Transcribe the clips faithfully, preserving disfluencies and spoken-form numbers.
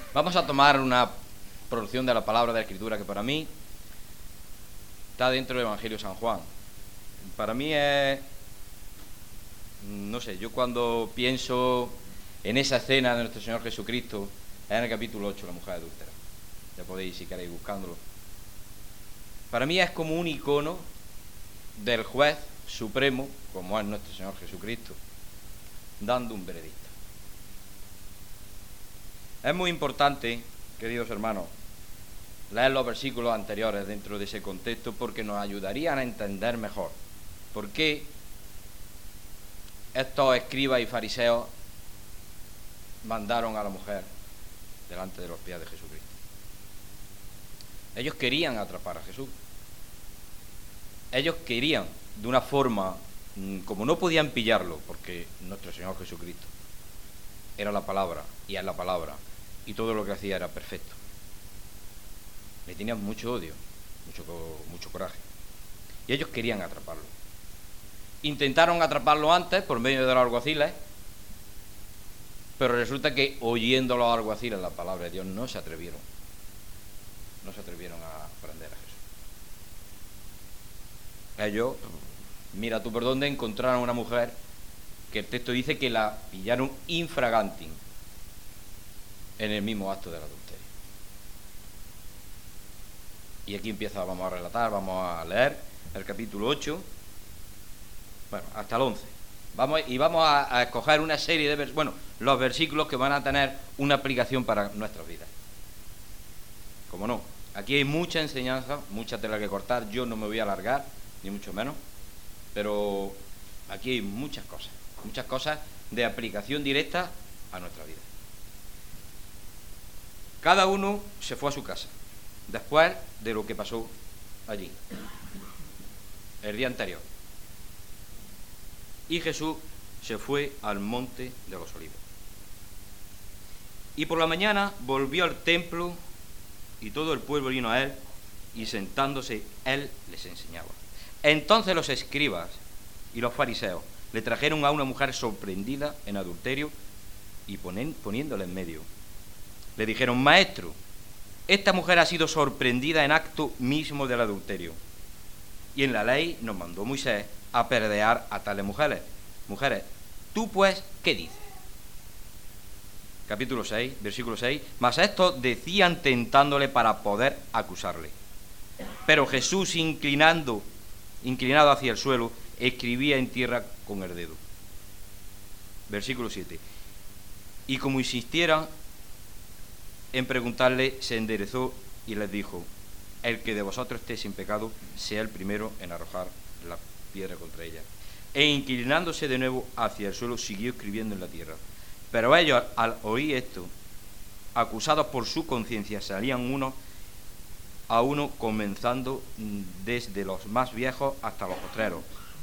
Vamos a tomar una producción de la palabra de la Escritura que para mí está dentro del Evangelio de San Juan. Para mí es, no sé, yo cuando pienso en esa escena de nuestro Señor Jesucristo, es en el capítulo ocho, la mujer adúltera. Ya podéis, si queréis, buscándolo. Para mí es como un icono del juez supremo, como es nuestro Señor Jesucristo, dando un veredicto. Es muy importante, queridos hermanos, leer los versículos anteriores dentro de ese contexto, porque nos ayudarían a entender mejor por qué estos escribas y fariseos mandaron a la mujer delante de los pies de Jesucristo. Ellos querían atrapar a Jesús. Ellos querían, de una forma, como no podían pillarlo, porque nuestro Señor Jesucristo era la palabra, y es la palabra, y todo lo que hacía era perfecto. Le tenían mucho odio, mucho, mucho coraje. Y ellos querían atraparlo. Intentaron atraparlo antes por medio de los alguaciles, pero resulta que oyendo los alguaciles la palabra de Dios no se atrevieron. No se atrevieron a prender a Jesús. Ellos, mira tú por dónde, encontraron a una mujer que el texto dice que la pillaron infraganti en el mismo acto del adulterio. Y aquí empieza, vamos a relatar, vamos a leer el capítulo ocho, bueno, hasta el once. Vamos, y vamos a, a escoger una serie de vers- bueno, los versículos que van a tener una aplicación para nuestras vidas. Como no, aquí hay mucha enseñanza, mucha tela que cortar. Yo no me voy a alargar, ni mucho menos, pero aquí hay muchas cosas, muchas cosas de aplicación directa a nuestra vida. Cada uno se fue a su casa después de lo que pasó allí el día anterior, y Jesús se fue al monte de los Olivos. Y por la mañana volvió al templo, y todo el pueblo vino a él, y sentándose él les enseñaba. Entonces los escribas y los fariseos le trajeron a una mujer sorprendida en adulterio, y ponen, poniéndola en medio, le dijeron: Maestro, esta mujer ha sido sorprendida en acto mismo del adulterio, y en la ley nos mandó Moisés a apedrear a tales mujeres. Mujeres, tú pues, ¿qué dices? Capítulo seis, versículo seis. Mas estos decían tentándole para poder acusarle. Pero Jesús, inclinando, inclinado hacia el suelo, escribía en tierra con el dedo. Versículo siete. Y como insistieran en preguntarle, se enderezó y les dijo: el que de vosotros esté sin pecado, sea el primero en arrojar la piedra contra ella. E inclinándose de nuevo hacia el suelo, siguió escribiendo en la tierra. Pero ellos, al oír esto, acusados por su conciencia, salían uno a uno, comenzando desde los más viejos hasta los postreros.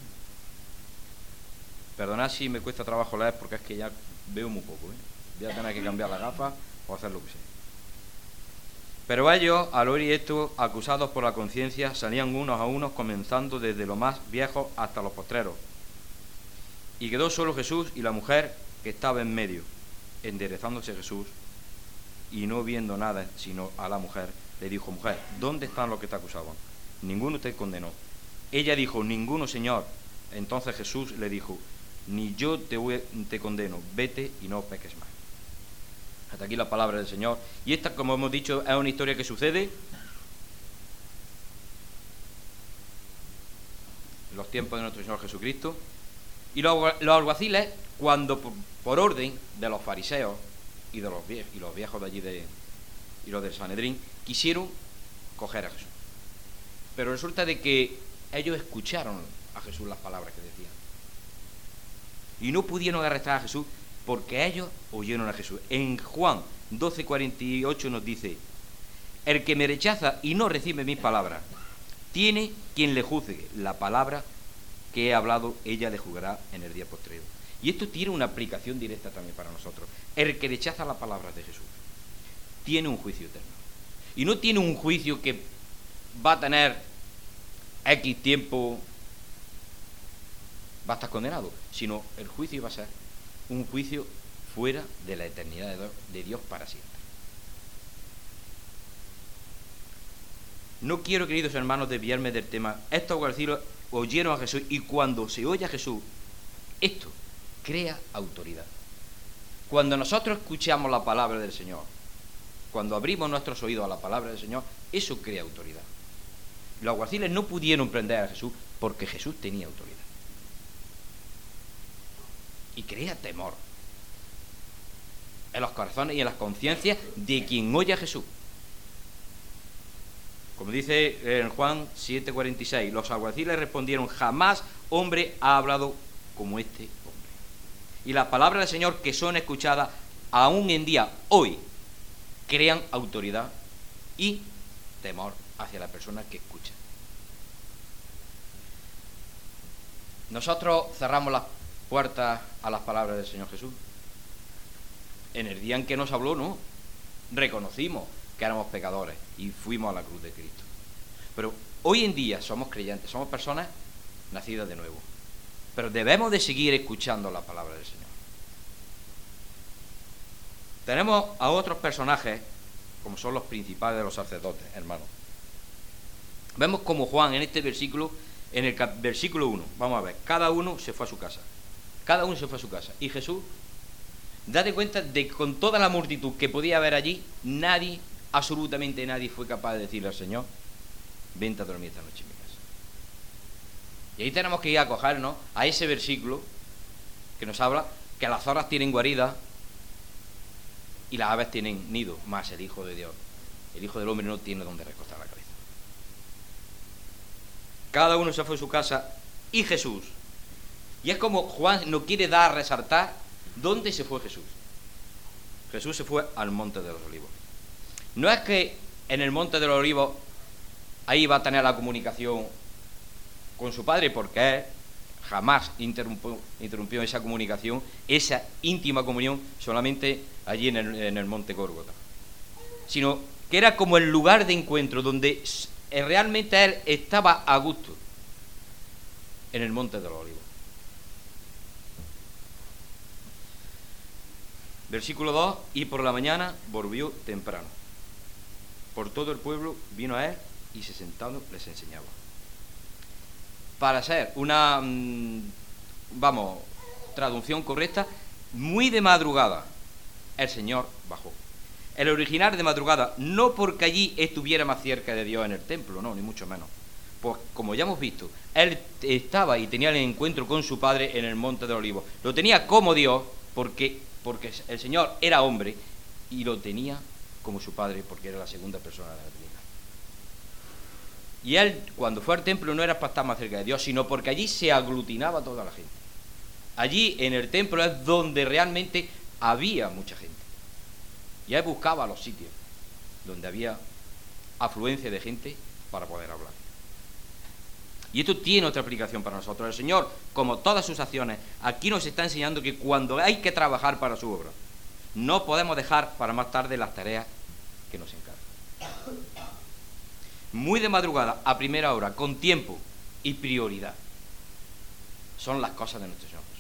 Perdonad si me cuesta trabajo leer, porque es que ya veo muy poco, ¿eh? Voy a tener que cambiar la gafa o hacer lo que sea. Pero ellos, al oír esto, acusados por la conciencia, salían unos a unos, comenzando desde los más viejos hasta los postreros. Y quedó solo Jesús y la mujer que estaba en medio. Enderezándose Jesús, y no viendo nada sino a la mujer, le dijo: Mujer, ¿dónde están los que te acusaban? Ninguno te condenó. Ella dijo: Ninguno, Señor. Entonces Jesús le dijo: Ni yo te, voy, te condeno, vete y no peques más. Hasta aquí la palabra del Señor. Y esta, como hemos dicho, es una historia que sucede en los tiempos de nuestro Señor Jesucristo. Y los, los alguaciles, cuando por, por orden de los fariseos y de los viejos, y los viejos de allí de, y los del Sanedrín, quisieron coger a Jesús. Pero resulta de que ellos escucharon a Jesús las palabras que decían. Y no pudieron arrestar a Jesús porque ellos oyeron a Jesús. En Juan doce cuarenta y ocho nos dice: el que me rechaza y no recibe mis palabras, tiene quien le juzgue. La palabra que he hablado, ella le juzgará en el día postrero. Y esto tiene una aplicación directa también para nosotros. El que rechaza las palabras de Jesús tiene un juicio eterno. Y no tiene un juicio que va a tener X tiempo, va a estar condenado, sino el juicio va a ser un juicio fuera de la eternidad de Dios para siempre. No quiero, queridos hermanos, desviarme del tema. Estos alguaciles oyeron a Jesús, y cuando se oye a Jesús, esto crea autoridad. Cuando nosotros escuchamos la palabra del Señor, cuando abrimos nuestros oídos a la palabra del Señor, eso crea autoridad. Los alguaciles no pudieron prender a Jesús porque Jesús tenía autoridad. Y crea temor en los corazones y en las conciencias de quien oye a Jesús. Como dice en Juan siete cuarenta y seis, los alguaciles respondieron: jamás hombre ha hablado como este hombre. Y las palabras del Señor que son escuchadas aún en día, hoy, crean autoridad y temor hacia la persona que escucha. Nosotros cerramos las puertas a las palabras del Señor Jesús. En el día en que nos habló, no. Reconocimos que éramos pecadores y fuimos a la cruz de Cristo. Pero hoy en día somos creyentes, somos personas nacidas de nuevo. Pero debemos de seguir escuchando la palabra del Señor. Tenemos a otros personajes, como son los principales de los sacerdotes, hermanos. Vemos como Juan en este versículo, en el versículo uno, vamos a ver, cada uno se fue a su casa. Cada uno se fue a su casa. Y Jesús, date cuenta de que con toda la multitud que podía haber allí, nadie, absolutamente nadie, fue capaz de decirle al Señor: vente a dormir esta noche en mi casa. Y ahí tenemos que ir a cogernos a ese versículo que nos habla que las zorras tienen guarida y las aves tienen nido, más el Hijo de Dios, el Hijo del Hombre, no tiene donde recostar la cabeza. Cada uno se fue a su casa, y Jesús, y es como Juan no quiere dar a resaltar dónde se fue Jesús. Jesús se fue al Monte de los Olivos. No es que en el Monte de los Olivos ahí va a tener la comunicación con su Padre, porque él jamás interrumpió, interrumpió esa comunicación, esa íntima comunión, solamente allí en el, en el Monte Gólgota, sino que era como el lugar de encuentro donde realmente él estaba a gusto, en el Monte de los Olivos. Versículo dos: y por la mañana volvió temprano. Por todo el pueblo vino a él, y se sentando les enseñaba. Para ser una, vamos, traducción correcta, muy de madrugada el Señor bajó. El original de madrugada, no porque allí estuviera más cerca de Dios en el templo, no, ni mucho menos. Pues como ya hemos visto, él estaba y tenía el encuentro con su Padre en el Monte de Olivos. Lo tenía como Dios porque, porque el Señor era hombre, y lo tenía como su Padre porque era la segunda persona de la Trinidad. Y él, cuando fue al templo, no era para estar más cerca de Dios, sino porque allí se aglutinaba toda la gente. Allí en el templo es donde realmente había mucha gente. Y él buscaba los sitios donde había afluencia de gente para poder hablar. Y esto tiene otra aplicación para nosotros. El Señor, como todas sus acciones, aquí nos está enseñando que cuando hay que trabajar para su obra, no podemos dejar para más tarde las tareas que nos encargan. Muy de madrugada, a primera hora, con tiempo y prioridad, son las cosas de nuestro Señor Jesús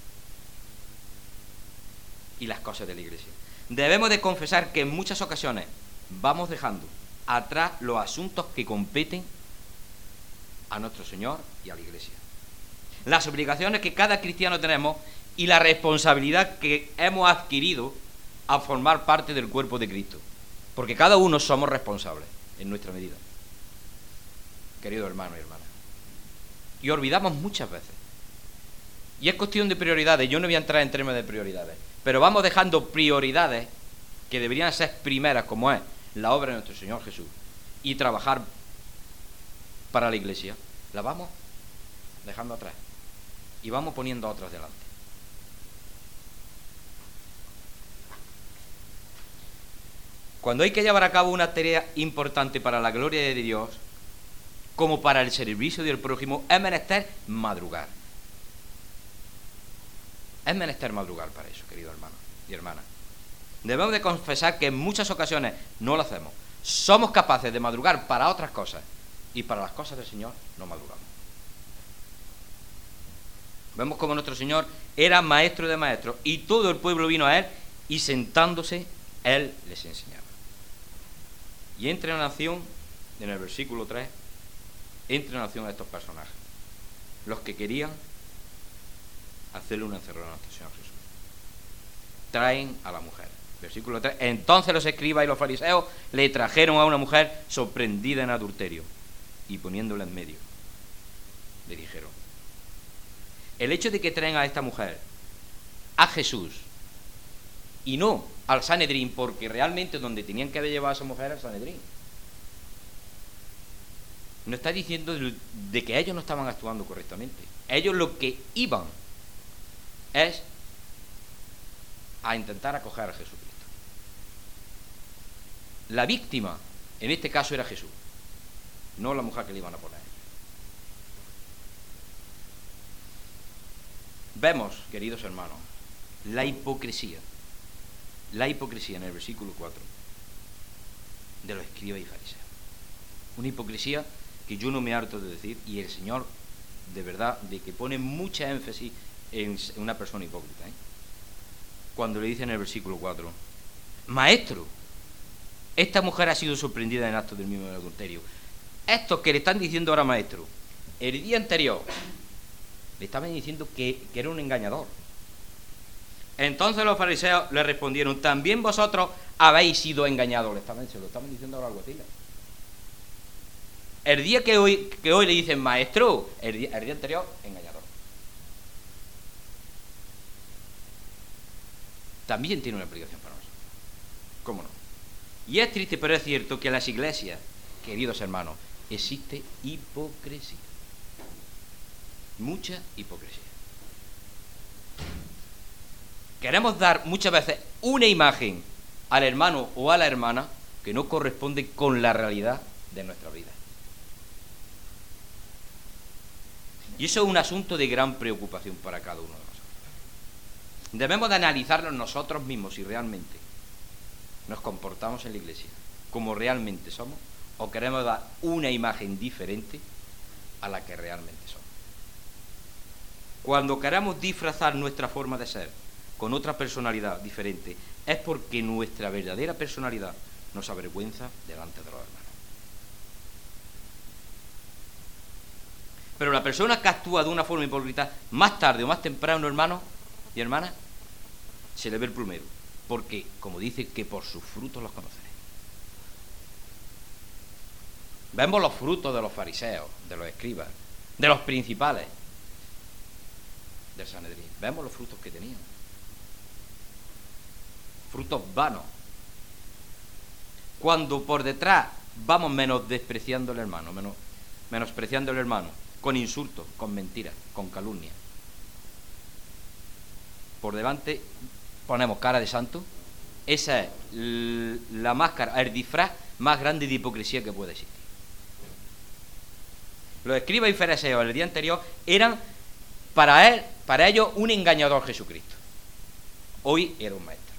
y las cosas de la Iglesia. Debemos de confesar que en muchas ocasiones vamos dejando atrás los asuntos que competen a nuestro Señor y a la Iglesia. Las obligaciones que cada cristiano tenemos y la responsabilidad que hemos adquirido a formar parte del cuerpo de Cristo. Porque cada uno somos responsables en nuestra medida, queridos hermanos y hermanas. Y olvidamos muchas veces. Y es cuestión de prioridades. Yo no voy a entrar en términos de prioridades, pero vamos dejando prioridades que deberían ser primeras, como es la obra de nuestro Señor Jesús y trabajar para la Iglesia. La vamos dejando atrás y vamos poniendo otras delante. Cuando hay que llevar a cabo una tarea importante para la gloria de Dios, como para el servicio del prójimo, es menester madrugar. Es menester madrugar para eso, queridos hermanos y hermanas. Debemos de confesar que en muchas ocasiones no lo hacemos. Somos capaces de madrugar para otras cosas y para las cosas del Señor no madrugamos. Vemos como nuestro Señor era maestro de maestros y todo el pueblo vino a Él y sentándose Él les enseñaba. Y entra en acción en el versículo tres, entra en acción a estos personajes, los que querían hacerle una encerrona a nuestro Señor Jesús. Traen a la mujer. Versículo tres. Entonces los escribas y los fariseos le trajeron a una mujer sorprendida en adulterio, y poniéndola en medio, le dijeron: el hecho de que traen a esta mujer a Jesús y no al Sanedrín, porque realmente donde tenían que haber llevado a esa mujer era al Sanedrín, no está diciendo de que ellos no estaban actuando correctamente. Ellos lo que iban es a intentar acoger a Jesucristo. La víctima en este caso era Jesús, no la mujer que le iban a poner. Vemos, queridos hermanos, la hipocresía, la hipocresía en el versículo cuatro de los escribas y fariseos. Una hipocresía que yo no me harto de decir, y el Señor, de verdad, de que pone mucha énfasis en una persona hipócrita, ¿eh? Cuando le dice en el versículo cuatro: maestro, esta mujer ha sido sorprendida en acto del mismo adulterio. Estos que le están diciendo ahora maestro, el día anterior le estaban diciendo que, que era un engañador. Entonces los fariseos le respondieron: también vosotros habéis sido engañados. Le estaban, se lo estaban diciendo a los alguaciles. El día que hoy, que hoy le dicen maestro, el día, el día anterior, engañador. También tiene una aplicación para nosotros. ¿Cómo no? Y es triste, pero es cierto que en las iglesias, queridos hermanos, existe hipocresía. Mucha hipocresía. Queremos dar muchas veces una imagen al hermano o a la hermana que no corresponde con la realidad de nuestra vida. Y eso es un asunto de gran preocupación para cada uno de nosotros. Debemos de analizarnos nosotros mismos si realmente nos comportamos en la iglesia como realmente somos, o queremos dar una imagen diferente a la que realmente somos. Cuando queramos disfrazar nuestra forma de ser con otra personalidad diferente, es porque nuestra verdadera personalidad nos avergüenza delante de los hermanos. Pero la persona que actúa de una forma hipócrita, más tarde o más temprano, hermanos y hermanas, se le ve el plumero. Porque, como dice, que por sus frutos los conoceréis. Vemos los frutos de los fariseos, de los escribas, de los principales del Sanedrín. Vemos los frutos que tenían. Frutos vanos. Cuando por detrás vamos menos despreciando al hermano, menos, menospreciando al hermano, con insultos, con mentiras, con calumnias. Por delante ponemos cara de santo. Esa es la máscara, el disfraz más grande de hipocresía que puede existir. Los escribas y fariseos el día anterior eran para él, para ellos, un engañador Jesucristo. Hoy era un maestro.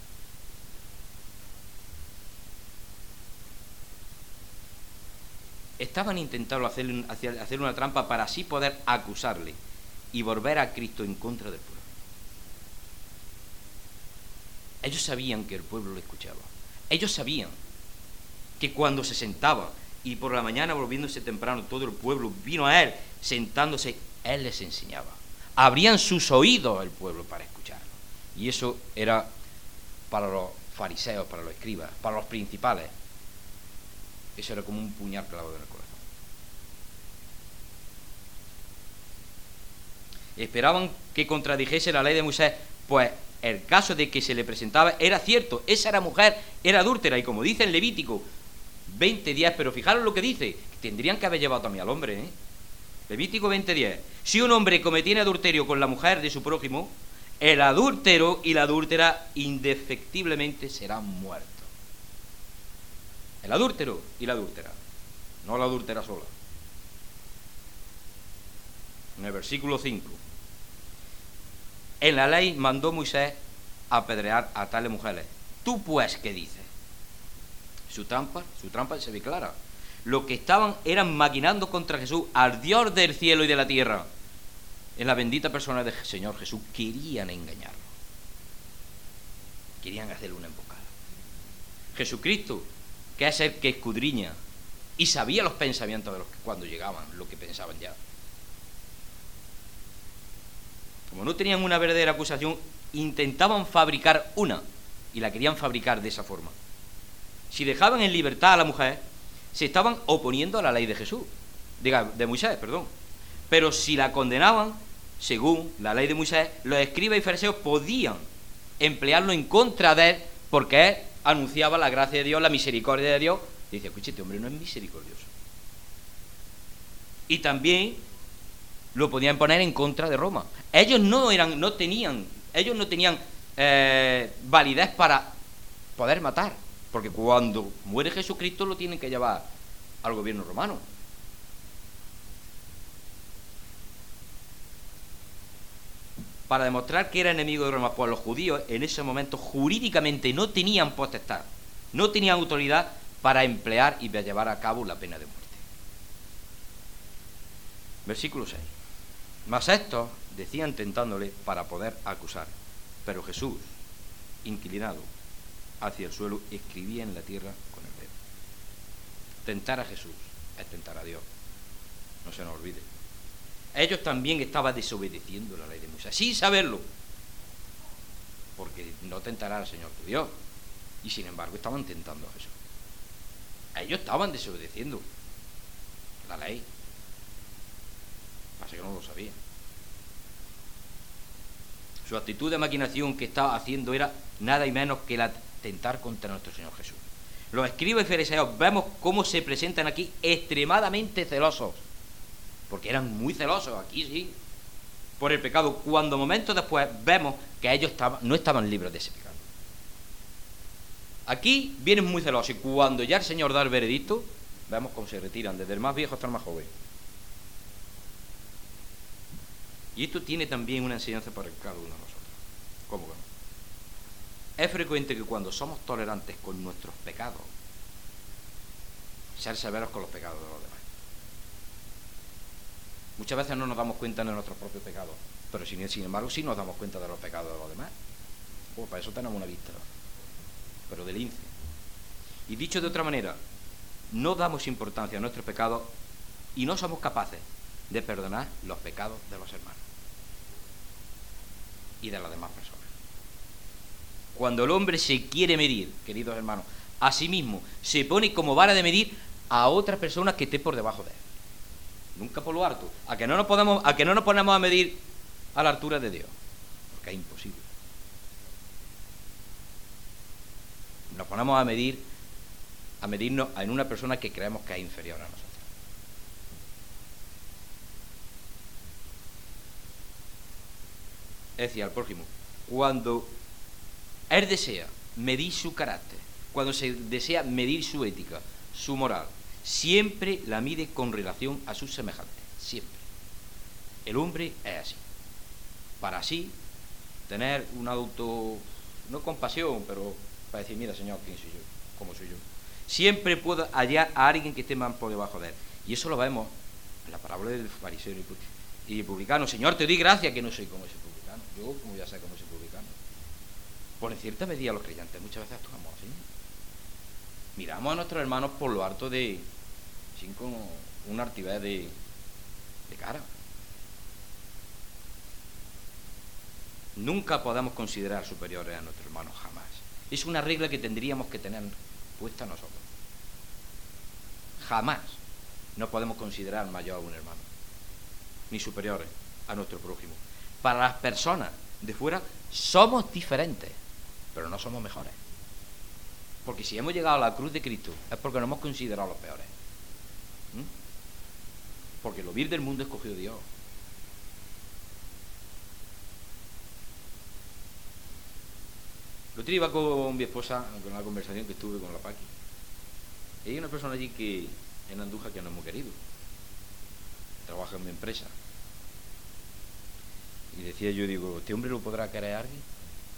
Estaban intentando hacerle, hacer una trampa para así poder acusarle y volver a Cristo en contra del pueblo. Ellos sabían que el pueblo le escuchaba. Ellos sabían que cuando se sentaba y por la mañana volviéndose temprano todo el pueblo vino a él sentándose, él les enseñaba. Abrían sus oídos el pueblo para escucharlo. Y eso era para los fariseos, para los escribas, para los principales. Eso era como un puñal clavado en el corazón. Esperaban que contradijese la ley de Moisés, pues el caso de que se le presentaba era cierto, esa era mujer, era adúltera, y como dice en Levítico veinte diez, pero fijaros lo que dice, tendrían que haber llevado también al hombre, ¿eh? Levítico veinte diez, si un hombre cometiera adulterio con la mujer de su prójimo, el adúltero y la adúltera indefectiblemente serán muertos. El adúltero y la adúltera, no la adúltera sola. En el versículo cinco, en la ley mandó Moisés apedrear a tales mujeres. ¿Tú pues qué dices? Su trampa, su trampa se ve clara. Lo que estaban eran maquinando contra Jesús, al Dios del cielo y de la tierra. En la bendita persona del Señor Jesús querían engañarlo. Querían hacerle una emboscada. Jesucristo, que es el que escudriña y sabía los pensamientos de los que cuando llegaban, lo que pensaban ya. Como no tenían una verdadera acusación, intentaban fabricar una, y la querían fabricar de esa forma. Si dejaban en libertad a la mujer, se estaban oponiendo a la ley de Jesús, diga, de Moisés, perdón. Pero si la condenaban, según la ley de Moisés, los escribas y fariseos podían emplearlo en contra de él, porque él anunciaba la gracia de Dios, la misericordia de Dios. Y dice, escuche, este hombre no es misericordioso. Y también lo podían poner en contra de Roma. Ellos no eran, no tenían, ellos no tenían eh, validez para poder matar, porque cuando muere Jesucristo lo tienen que llevar al gobierno romano. Para demostrar que era enemigo de Roma, pues los judíos en ese momento jurídicamente no tenían potestad, no tenían autoridad para emplear y llevar a cabo la pena de muerte. Versículo seis. Mas estos decían tentándole para poder acusar, pero Jesús, inclinado hacia el suelo, escribía en la tierra con el dedo. Tentar a Jesús es tentar a Dios, no se nos olvide. Ellos también estaban desobedeciendo la ley de Moisés, sin saberlo, porque no tentará al Señor tu Dios, y sin embargo estaban tentando a Jesús. Ellos estaban desobedeciendo la ley, pasa que no lo sabían. Su actitud de maquinación que estaba haciendo era nada y menos que la tentar contra nuestro Señor Jesús. Los escribas y fariseos vemos cómo se presentan aquí extremadamente celosos, porque eran muy celosos, aquí sí, por el pecado, cuando momentos después vemos que ellos estaban, no estaban libres de ese pecado. Aquí vienen muy celosos, y cuando ya el Señor da el veredicto, vemos cómo se retiran, desde el más viejo hasta el más joven. Y esto tiene también una enseñanza para cada uno de nosotros. ¿Cómo que no? Es frecuente que cuando somos tolerantes con nuestros pecados, ser severos con los pecados de los demás. Muchas veces no nos damos cuenta de nuestros propios pecados, pero sin, sin embargo sí nos damos cuenta de los pecados de los demás. Pues para eso tenemos una vista, pero de lince. Y dicho de otra manera, no damos importancia a nuestros pecados y no somos capaces de perdonar los pecados de los hermanos y de las demás personas. Cuando el hombre se quiere medir, queridos hermanos, a sí mismo, se pone como vara de medir a otras personas que esté por debajo de él. Nunca por lo alto. A que no nos podemos, a que no nos ponemos a medir a la altura de Dios, porque es imposible. Nos ponemos a medir, a medirnos en una persona que creemos que es inferior a nosotros. Es decir, al prójimo, cuando él desea medir su carácter, cuando se desea medir su ética, su moral, siempre la mide con relación a sus semejantes, siempre. El hombre es así. Para así tener un auto, no compasión, pero para decir, mira Señor, ¿quién soy yo? ¿Cómo soy yo? Siempre puedo hallar a alguien que esté más por debajo de él. Y eso lo vemos en la parábola del fariseo y publicano. Señor, te doy gracias que no soy como ese publicano. Yo, como ya sé cómo ese publicano. Por en cierta medida los creyentes muchas veces actuamos así. Miramos a nuestros hermanos por lo alto de, sin como una altivez de, de cara. Nunca podamos considerar superiores a nuestros hermanos, jamás. Es una regla que tendríamos que tener puesta nosotros. Jamás no podemos considerar mayor a un hermano, ni superiores a nuestro prójimo. Para las personas de fuera somos diferentes, pero no somos mejores. Porque si hemos llegado a la cruz de Cristo es porque no hemos considerado los peores. ¿Mm? Porque lo vil del mundo escogió Dios. El otro día iba con mi esposa con una conversación que tuve con la Paqui. Hay una persona allí que en Andújar que no hemos querido. Trabaja en mi empresa. Y decía yo, digo, ¿este hombre lo podrá querer a alguien?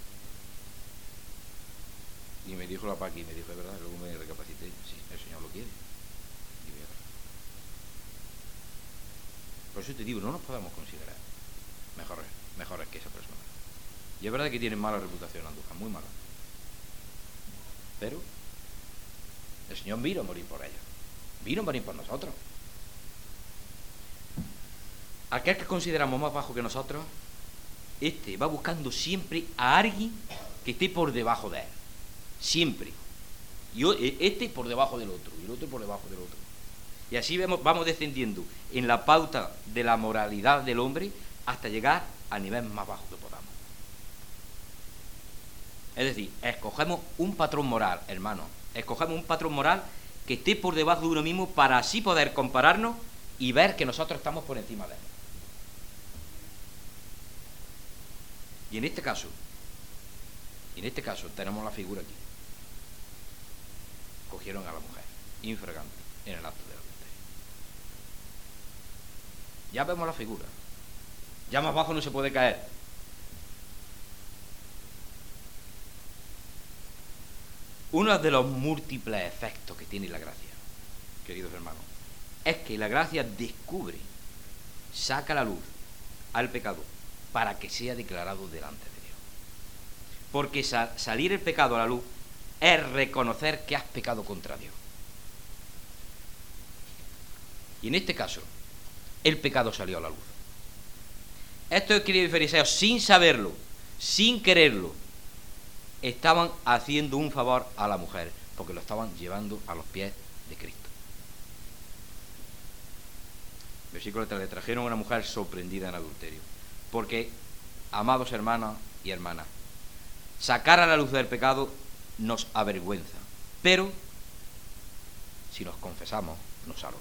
Y me dijo la Paqui, me dijo, es verdad, luego me recapacité, sí, el Señor lo quiere. Y voy a ver. Por eso te digo, no nos podemos considerar mejores, mejores que esa persona. Y es verdad que tienen mala reputación Andújar, muy mala. Pero el Señor mira a morir por ellos. vino para ir por nosotros. Aquel que consideramos más bajo que nosotros, este va buscando siempre a alguien que esté por debajo de él. Siempre. Y este por debajo del otro, y el otro por debajo del otro. Y así vemos, vamos descendiendo en la pauta de la moralidad del hombre hasta llegar al nivel más bajo que podamos. Es decir, escogemos un patrón moral, hermano. Escogemos un patrón moral que esté por debajo de uno mismo para así poder compararnos y ver que nosotros estamos por encima de él. Y en este caso, en este caso tenemos la figura aquí. Cogieron a la mujer, infragante, en el acto del adulterio. Ya vemos la figura. Ya más bajo no se puede caer. Uno de los múltiples efectos que tiene la gracia, queridos hermanos, es que la gracia descubre, saca a la luz al pecado para que sea declarado delante de Dios. Porque sal- salir el pecado a la luz es reconocer que has pecado contra Dios. Y en este caso, el pecado salió a la luz. Estos escribas y fariseos, sin saberlo, sin quererlo, estaban haciendo un favor a la mujer, porque lo estaban llevando a los pies de Cristo. Versículo tres, le trajeron a una mujer sorprendida en adulterio. Porque, amados hermanos y hermanas, sacar a la luz del pecado nos avergüenza, pero si nos confesamos, nos salva.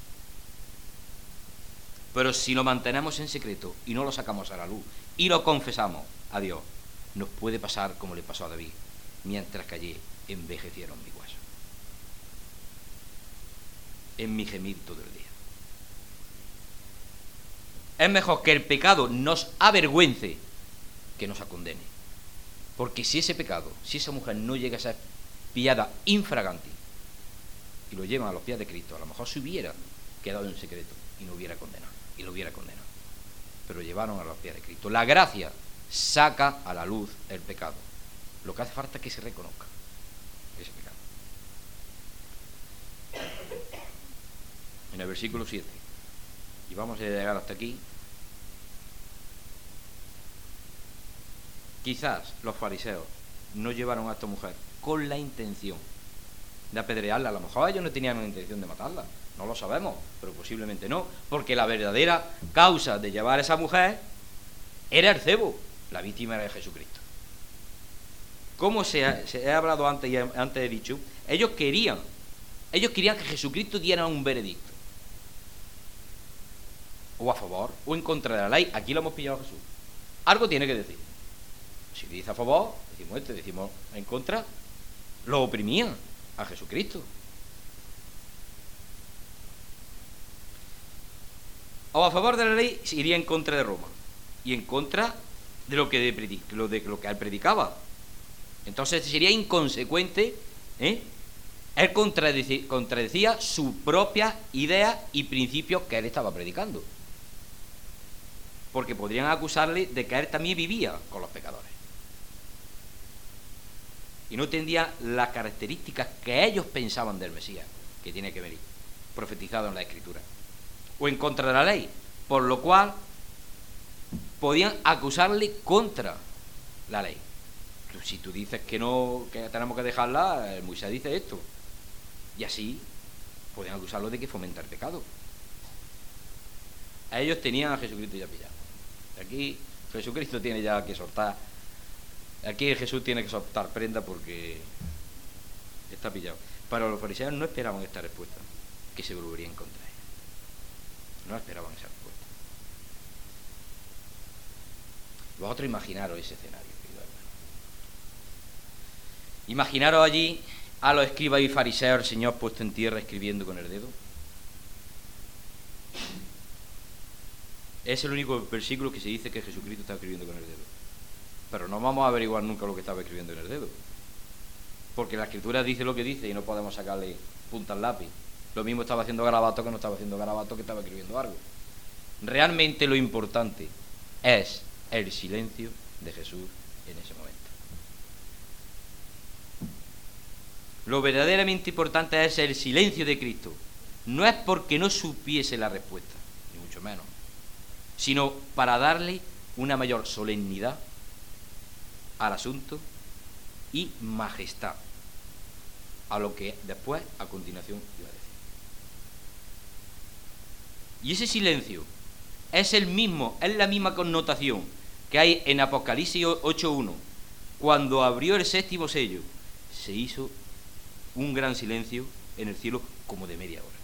Pero si lo mantenemos en secreto y no lo sacamos a la luz y lo confesamos a Dios, nos puede pasar como le pasó a David, mientras que allí envejecieron mis huesos. En mi gemir todo el día. Es mejor que el pecado nos avergüence que nos condene. Porque si ese pecado, si esa mujer no llega a ser pillada infraganti y lo llevan a los pies de Cristo, a lo mejor se hubiera quedado en secreto y no hubiera condenado, y lo hubiera condenado. Pero llevaron a los pies de Cristo. La gracia saca a la luz el pecado. Lo que hace falta es que se reconozca ese pecado. En el versículo siete, y vamos a llegar hasta aquí. Quizás los fariseos no llevaron a esta mujer con la intención de apedrearla. A lo mejor ellos no tenían la intención de matarla, no lo sabemos, pero posiblemente no, porque la verdadera causa de llevar a esa mujer era el cebo. La víctima era Jesucristo. Como se ha, se ha hablado antes y antes he dicho, ellos querían, ellos querían que Jesucristo diera un veredicto, o a favor o en contra de la ley. Aquí lo hemos pillado a Jesús. Algo tiene que decir. Si dice a favor, decimos este, decimos en contra, lo oprimían a Jesucristo. O a favor de la ley, iría en contra de Roma y en contra de lo que, de, lo de lo que él predicaba. Entonces sería inconsecuente, ¿eh? Él contradecía, contradecía su propia idea y principios que él estaba predicando, porque podrían acusarle de que él también vivía con los pecadores y no tendría las características que ellos pensaban del Mesías, que tiene que venir, profetizado en la Escritura, o en contra de la ley, por lo cual podían acusarle contra la ley. Si tú dices que no, que tenemos que dejarla, Moisés dice esto, y así podían acusarlo de que fomenta el pecado. A ellos tenían a Jesucristo ya pillado. Aquí Jesucristo tiene ya que soltar. Aquí Jesús tiene que soltar prenda porque está pillado. Pero los fariseos no esperaban esta respuesta, que se volverían contra ellos. No esperaban esa respuesta. Vosotros imaginaros ese escenario, querido hermano. Imaginaros allí a los escribas y fariseos, el Señor puesto en tierra escribiendo con el dedo. Es el único versículo que se dice que Jesucristo está escribiendo con el dedo. Pero no vamos a averiguar nunca lo que estaba escribiendo en el dedo, porque la Escritura dice lo que dice y no podemos sacarle punta al lápiz. Lo mismo estaba haciendo Garabato que no estaba haciendo Garabato, que estaba escribiendo algo. Realmente lo importante es el silencio de Jesús en ese momento. Lo verdaderamente importante es el silencio de Cristo no es porque no supiese la respuesta, ni mucho menos, sino para darle una mayor solemnidad al asunto y majestad a lo que después, a continuación, iba a decir. Y ese silencio es el mismo, es la misma connotación que hay en Apocalipsis ocho uno. Cuando abrió el séptimo sello, se hizo un gran silencio en el cielo como de media hora.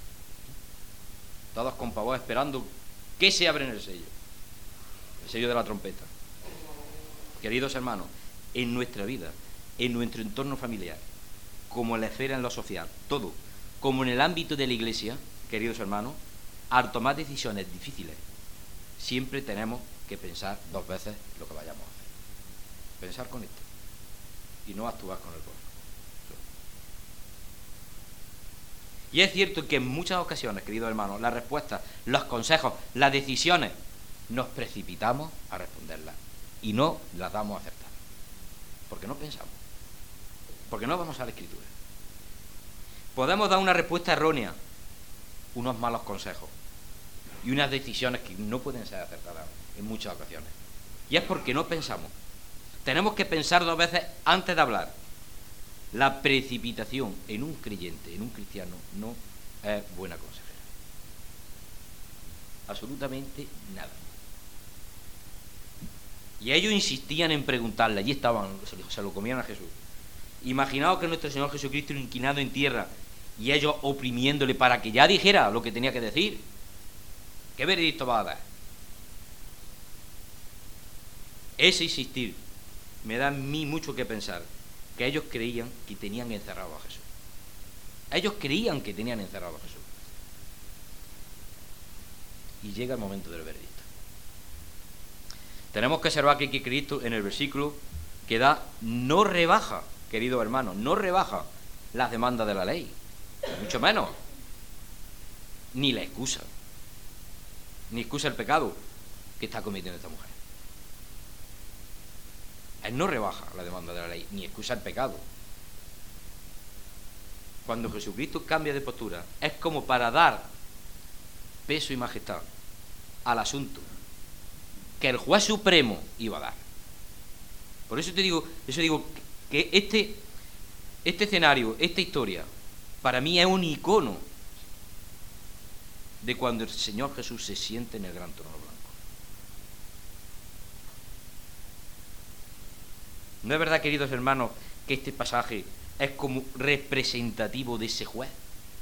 Todos con pavor esperando que se abre en el sello, el sello de la trompeta. Queridos hermanos, en nuestra vida, en nuestro entorno familiar, como en la esfera en lo social, todo, como en el ámbito de la iglesia, queridos hermanos, al tomar decisiones difíciles, siempre tenemos que pensar dos veces lo que vayamos a hacer. Pensar con esto y no actuar con el corazón. Y es cierto que en muchas ocasiones, queridos hermanos, las respuestas, los consejos, las decisiones, nos precipitamos a responderlas y no las damos a acertar. Porque no pensamos. Porque no vamos a la Escritura. Podemos dar una respuesta errónea, unos malos consejos y unas decisiones que no pueden ser acertadas en muchas ocasiones. Y es porque no pensamos. Tenemos que pensar dos veces antes de hablar. La precipitación en un creyente, en un cristiano, no es buena consejera. Absolutamente nada. Y ellos insistían en preguntarle, allí estaban, se lo comían a Jesús. Imaginaos que nuestro Señor Jesucristo inclinado en tierra y ellos oprimiéndole para que ya dijera lo que tenía que decir. ¿Qué veredicto va a dar? Ese insistir me da a mí mucho que pensar, que ellos creían que tenían encerrado a Jesús. Ellos creían que tenían encerrado a Jesús. Y llega el momento del veredicto. Tenemos que observar que aquí Cristo en el versículo que da no rebaja, queridos hermanos, no rebaja las demandas de la ley, mucho menos, ni la excusa, ni excusa el pecado que está cometiendo esta mujer. Él no rebaja la demanda de la ley, ni excusa el pecado. Cuando Jesucristo cambia de postura, es como para dar peso y majestad al asunto que el juez supremo iba a dar. Por eso te digo, eso digo que este, este escenario, esta historia, para mí es un icono de cuando el Señor Jesús se siente en el gran trono blanco. ¿No es verdad, queridos hermanos, que este pasaje es como representativo de ese juez?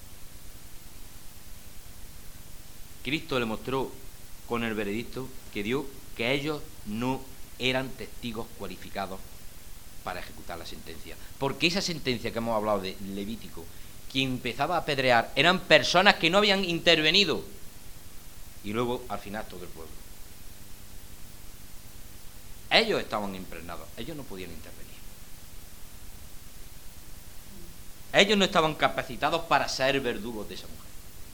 Cristo le mostró con el veredicto que dio que ellos no eran testigos cualificados para ejecutar la sentencia. Porque esa sentencia que hemos hablado de Levítico, quien empezaba a apedrear, eran personas que no habían intervenido. Y luego, al final, todo el pueblo. Ellos estaban impregnados, ellos no podían intervenir. Ellos no estaban capacitados para ser verdugos de esa mujer.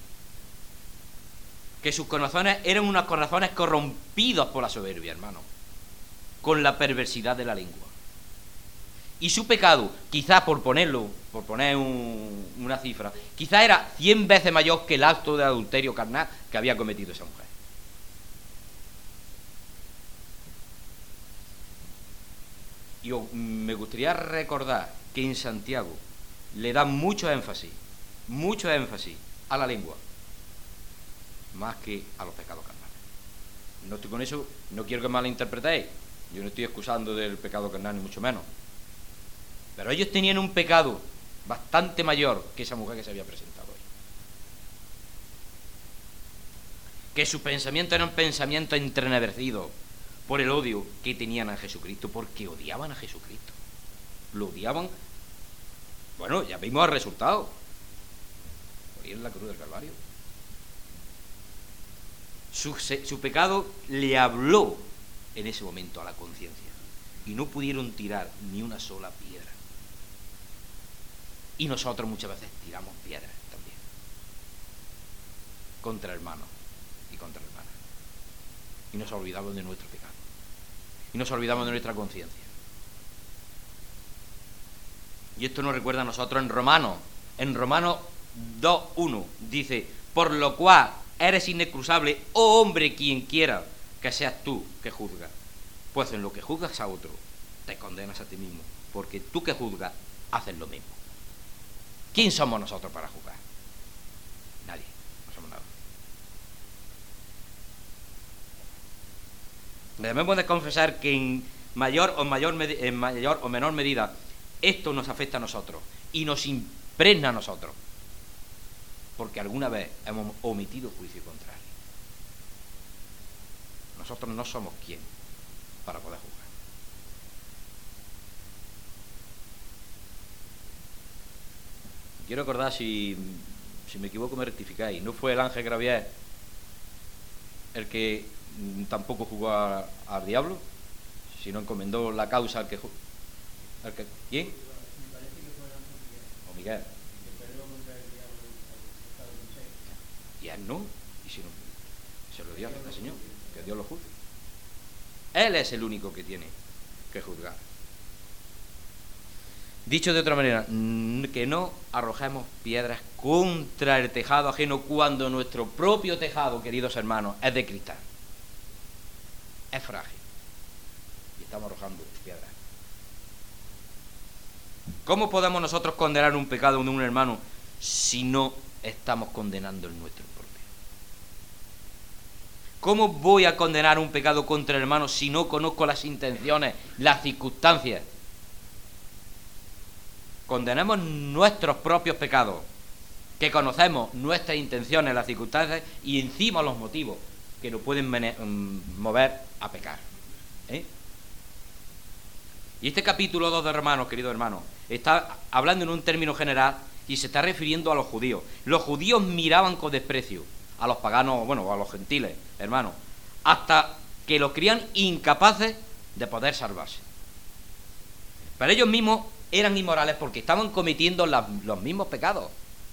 Que sus corazones eran unos corazones corrompidos por la soberbia, hermano, con la perversidad de la lengua. Y su pecado, quizás por ponerlo, por poner un, una cifra, quizás era cien veces mayor que el acto de adulterio carnal que había cometido esa mujer. Y me gustaría recordar que en Santiago le da mucho énfasis, mucho énfasis a la lengua, más que a los pecados carnales. No estoy con eso, no quiero que malinterpretéis. Yo no estoy excusando del pecado carnal, ni mucho menos. Pero ellos tenían un pecado bastante mayor que esa mujer que se había presentado hoy. Que sus pensamientos eran pensamientos entrenebrecidos por el odio que tenían a Jesucristo, porque odiaban a Jesucristo. Lo odiaban. Bueno, ya vimos el resultado. Morir en la cruz del Calvario. Su, su pecado le habló en ese momento a la conciencia y no pudieron tirar ni una sola piedra. Y nosotros muchas veces tiramos piedras también contra hermanos y contra hermanas, y nos olvidamos de nuestro pecado y nos olvidamos de nuestra conciencia. Y esto nos recuerda a nosotros en Romanos, en Romanos dos uno dice: por lo cual eres inexcusable, oh hombre, quien quiera que seas tú que juzgas. Pues en lo que juzgas a otro, te condenas a ti mismo, porque tú que juzgas, haces lo mismo. ¿Quién somos nosotros para juzgar? Nadie, no somos nada. Debemos de confesar que en mayor o, mayor, en mayor o menor medida esto nos afecta a nosotros y nos impregna a nosotros, porque alguna vez hemos omitido juicio contrario. Nosotros no somos quien para poder juzgar. Quiero recordar, si, si me equivoco me rectificáis, no fue el ángel Gravier el que tampoco jugó a, al diablo, sino encomendó la causa al que, al que ¿quién? O Miguel. Y él no, y si no, se lo dio al Señor, que Dios lo juzgue. Él es el único que tiene que juzgar. Dicho de otra manera, que no arrojemos piedras contra el tejado ajeno cuando nuestro propio tejado, queridos hermanos, es de cristal. Es frágil. Y estamos arrojando piedras. ¿Cómo podemos nosotros condenar un pecado de un hermano si no estamos condenando el nuestro propio? ¿Cómo voy a condenar un pecado contra el hermano si no conozco las intenciones, las circunstancias? Condenemos nuestros propios pecados, que conocemos nuestras intenciones, las circunstancias y encima los motivos que nos pueden mover a pecar. ¿Eh? Y este capítulo dos de Romanos, queridos hermanos, está hablando en un término general y se está refiriendo a los judíos. Los judíos miraban con desprecio a los paganos, bueno, a los gentiles, hermanos, hasta que los creían incapaces de poder salvarse. Pero ellos mismos eran inmorales porque estaban cometiendo la, los mismos pecados.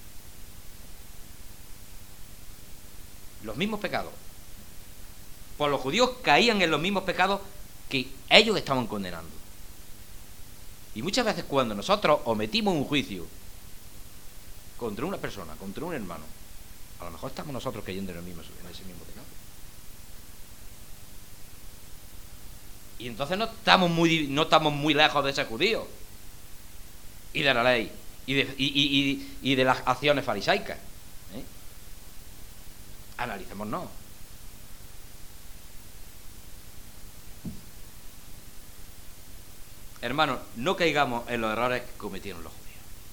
Los mismos pecados. Pues los judíos caían en los mismos pecados que ellos estaban condenando. Y muchas veces cuando nosotros ometimos un juicio contra una persona, contra un hermano, a lo mejor estamos nosotros cayendo en, el mismo, en ese mismo pecado. Y entonces no estamos muy, no estamos muy lejos de ese judío y de la ley y de, y, y, y, y de las acciones farisaicas. ¿Eh? Analicémonos. Hermanos, no caigamos en los errores que cometieron los judíos.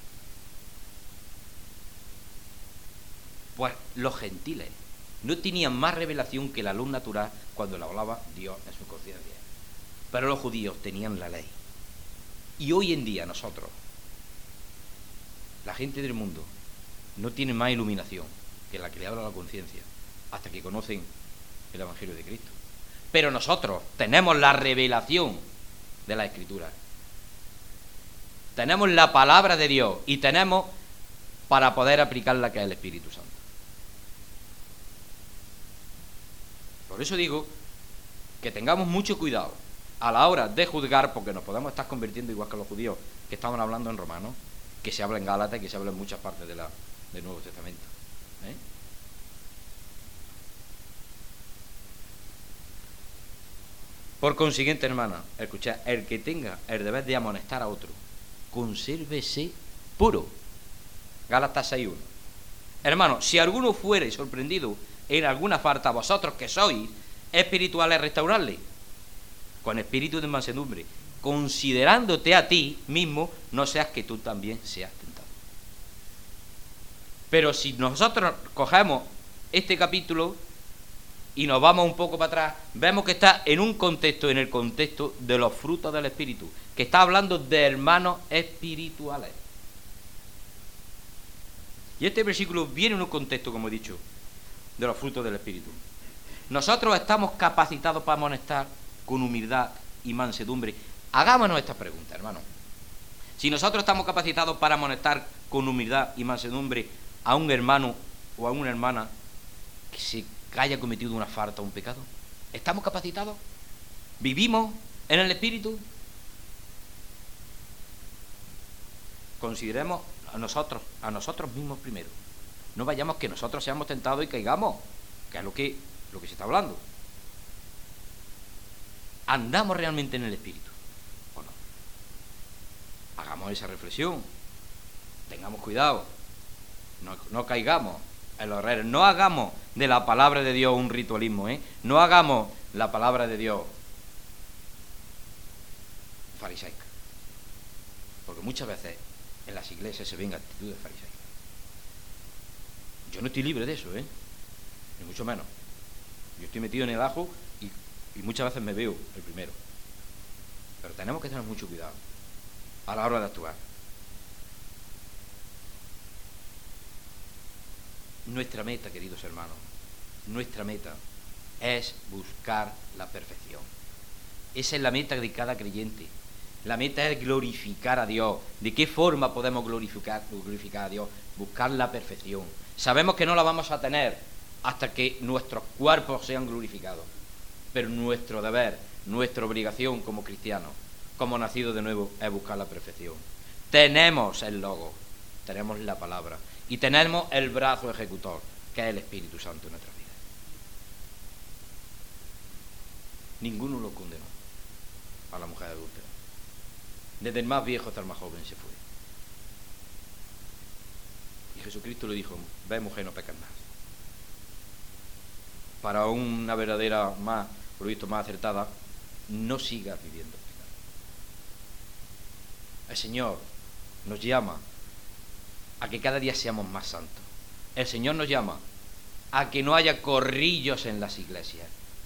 Pues los gentiles no tenían más revelación que la luz natural cuando la hablaba Dios en su conciencia. Pero los judíos tenían la ley. Y hoy en día nosotros, la gente del mundo, no tiene más iluminación que la que le habla la conciencia hasta que conocen el Evangelio de Cristo. Pero nosotros tenemos la revelación de la Escritura. Tenemos la palabra de Dios y tenemos para poder aplicar la que es el Espíritu Santo. Por eso digo que tengamos mucho cuidado a la hora de juzgar, porque nos podemos estar convirtiendo igual que los judíos que estaban hablando en Romanos, que se habla en Gálatas y que se habla en muchas partes de la, del Nuevo Testamento. ¿Eh? Por consiguiente, hermana, escuchad, el que tenga el deber de amonestar a otro, consérvese puro. Gálatas seis uno. Hermano, si alguno fuere sorprendido en alguna falta, vosotros que sois espirituales, restaurarle con espíritu de mansedumbre, considerándote a ti mismo, no seas que tú también seas tentado. Pero si nosotros cogemos este capítulo y nos vamos un poco para atrás, vemos que está en un contexto, en el contexto de los frutos del Espíritu, que está hablando de hermanos espirituales. Y este versículo viene en un contexto, como he dicho, de los frutos del Espíritu. Nosotros estamos capacitados para amonestar con humildad y mansedumbre. Hagámonos estas preguntas, hermano. Si nosotros estamos capacitados para amonestar con humildad y mansedumbre a un hermano o a una hermana que se haya cometido una falta o un pecado, ¿estamos capacitados? ¿Vivimos en el Espíritu? Consideremos a nosotros, a nosotros mismos primero. No vayamos que nosotros seamos tentados y caigamos, que es lo que, lo que se está hablando. ¿Andamos realmente en el Espíritu o no? Hagamos esa reflexión. Tengamos cuidado. No, no caigamos en los errores. No hagamos de la palabra de Dios un ritualismo, ¿eh? No hagamos la palabra de Dios farisaica. Porque muchas veces en las iglesias se ven actitudes farisaicas. Yo no estoy libre de eso, ¿eh? Ni mucho menos. Yo estoy metido en el ajo y, y muchas veces me veo el primero. Pero tenemos que tener mucho cuidado a la hora de actuar. Nuestra meta, queridos hermanos, nuestra meta es buscar la perfección. Esa es la meta de cada creyente. La meta es glorificar a Dios. ¿De qué forma podemos glorificar, glorificar a Dios? Buscar la perfección. Sabemos que no la vamos a tener hasta que nuestros cuerpos sean glorificados. Pero nuestro deber, nuestra obligación como cristianos, como nacidos de nuevo, es buscar la perfección. Tenemos el Logos, tenemos la palabra y tenemos el brazo ejecutor, que es el Espíritu Santo en nuestras vidas. Ninguno lo condenó a la mujer adúltera. Desde el más viejo hasta el más joven se fue. Y Jesucristo le dijo: ve, mujer, no pecas más. Para una verdadera más, por lo visto, más acertada, no sigas viviendo en pecado. El Señor nos llama a que cada día seamos más santos. El Señor nos llama a que no haya corrillos en las iglesias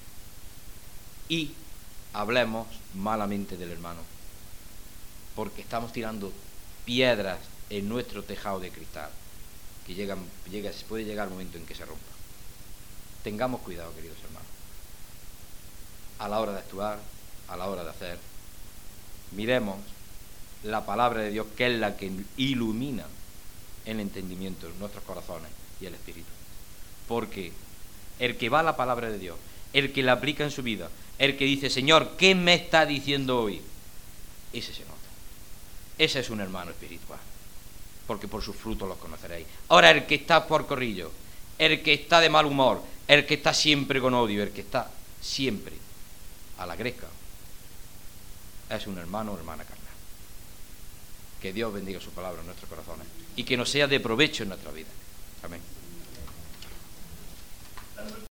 y hablemos malamente del hermano, porque estamos tirando piedras en nuestro tejado de cristal, que llegan, llega, puede llegar el momento en que se rompa. Tengamos cuidado, queridos hermanos, a la hora de actuar, a la hora de hacer. Miremos la palabra de Dios, que es la que ilumina el entendimiento de nuestros corazones y el espíritu. Porque el que va a la palabra de Dios, el que la aplica en su vida, el que dice: Señor, ¿qué me está diciendo hoy? Ese se nota. Ese es un hermano espiritual, porque por sus frutos los conoceréis. Ahora, el que está por corrillo, el que está de mal humor, el que está siempre con odio, el que está siempre a la gresca, es un hermano o hermana carnal. Que Dios bendiga su palabra en nuestros corazones y que nos sea de provecho en nuestra vida. Amén.